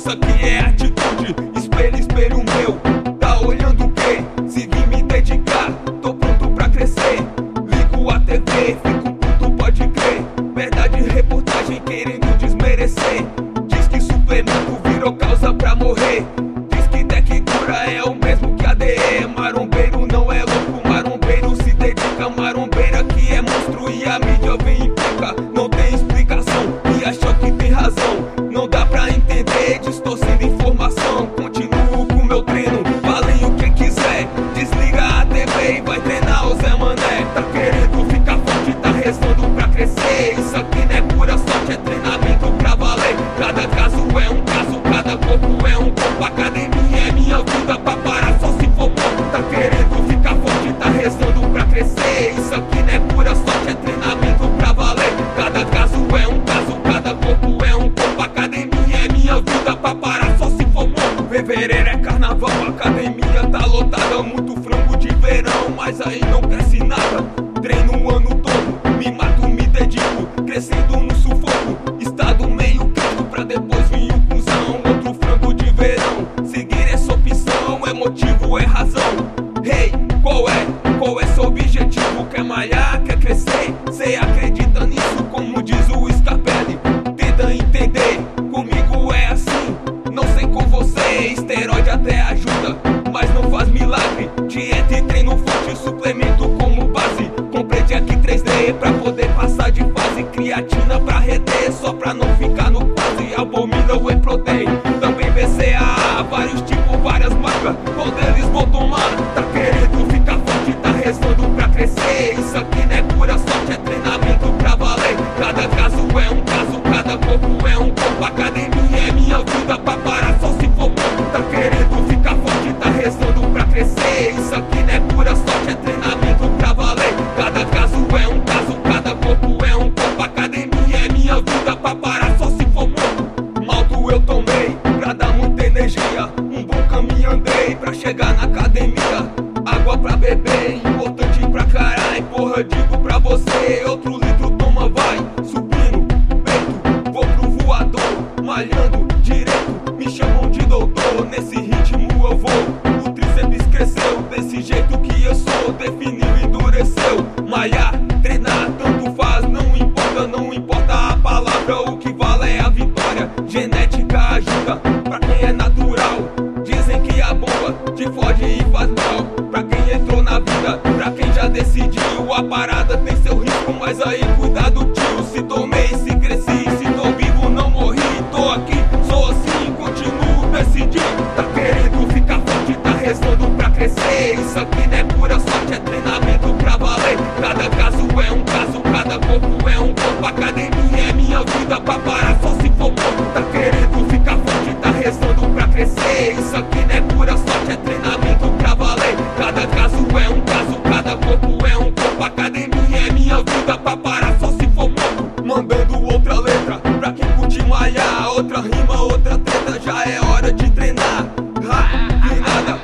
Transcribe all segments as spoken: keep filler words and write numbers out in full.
isso aqui é atitude. Espelho, espelho meu, tá olhando o quê? Se vir me dedicar, tô pronto pra crescer. Ligo a T V, fico puto, pode crer. Verdade, reportagem querendo desmerecer. Diz que suplemento virou causa pra morrer. Diz que deck dura é o mesmo que A D E. Marombeiro não é louco, marombeiro se dedica. Marombeira que é monstro e a mídia vem e pica. Não tem explicação e achou que tem razão. Não dá pra entender, distorcendo informação. Continuo com meu treino, falem o que quiser. Desliga a T V e vai treinar o Zé Mané. Tá querendo ficar forte, tá rezando pra crescer. Isso aqui não é pura sorte, é treinamento pra valer. Cada caso é um caso, cada corpo é um corpo. Academia é minha vida, pra parar só se for pouco. Tá querendo ficar forte, tá rezando pra crescer. Isso aqui não é pura sorte, é treinamento pra valer. Cada caso é um caso, cada corpo é um corpo. Academia é minha vida, pra parar só se for morto. Fevereiro é carnaval, a academia tá lotada. Muito frango de verão, mas aí não cresce nada. Treino o ano todo, me mato, me dedico. Crescendo no sufoco, estado meio crítico. Pra depois vir o cuzão, outro frango de verão. Seguir essa opção, é motivo, é razão. Hey, qual é? Qual é seu objetivo? Quer malhar, quer crescer? Cê acredita nisso, como diz o Scarpelli? Tenta entender, comigo é assim. Não sei com você, esteroide até ajuda, mas não faz milagre. Dieta e treino forte, suplemento como base. Comprei Jack três D pra poder passar de fase. Creatina pra reter, só pra não ficar no quase. Abomina o whey protein, também B C A A. Vários tipos, várias marcas, qual deles vou tomar? Tá querendo ficar forte, tá rezando pra crescer. Isso aqui não é pura sorte, é treinamento pra valer. Cada caso é um caso, cada corpo é um corpo. Academia é minha vida, pra parar só se for pouco. Tá querendo ficar forte, tá rezando pra crescer. Isso aqui não é pura sorte, é treinamento pra valer. Cada caso é um caso, cada corpo é um corpo. Academia é minha vida, pra parar só se for morto. Malto eu tomei, pra dar muita energia. Um bom caminho andei, pra chegar na academia. Água pra beber, importante pra caralho. Porra, digo pra você, outro litro toma, vai. Subindo, peito, vou pro voador. Malhando direito, me chamam de doutor. Nesse ritmo eu vou, o tríceps cresceu. Desse jeito que eu sou, definiu, endureceu. Malhar, treinar, tanto faz, não importa. Não importa a palavra, o que vale é a vitória. Genética ajuda, pra quem é natural. Dizem que a bomba te fode e faz mal. Pra quem entrou na vida, pra quem já decidiu. A parada tem seu risco, mas aí cuidado, tio. Se tomei, se cresci, se tô vivo, não morri. Tô aqui, sou assim, continuo decidido. Tá querendo ficar forte, tá rezando pra crescer. Isso aqui não é pura sorte, é treinamento pra valer. Cada caso é um caso, cada corpo é um corpo. Academia é minha vida, pra parar só se for morto. Tá querendo ficar forte, tá rezando pra crescer. Isso aqui não é pura sorte, é treinamento pra valer. Cada caso é um caso, cada corpo é um corpo. Academia é minha vida, pra parar só se for morto. Mandando outra letra, pra quem curte malhar. Outra rima, outra treta, já é hora de treinar. Ha, e nada,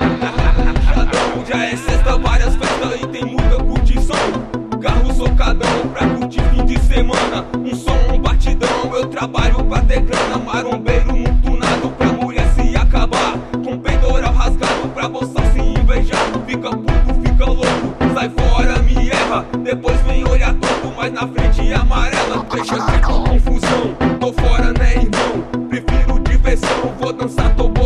chadão, já é sexta, várias festas e tem muita curtição. Carro socadão, pra curtir fim de semana. Um som, um batidão, eu trabalho pra ter grana. Marombeiro num tunado, pra mulher se acabar. Com peitoral rasgado, pra bolsa se invejar. Fica puto, fica louco, sai fora, me erra. Depois vem olhar torto, mas na frente é amarela. Deixa aqui com confusão, tô fora né irmão. Prefiro diversão, vou dançar, tô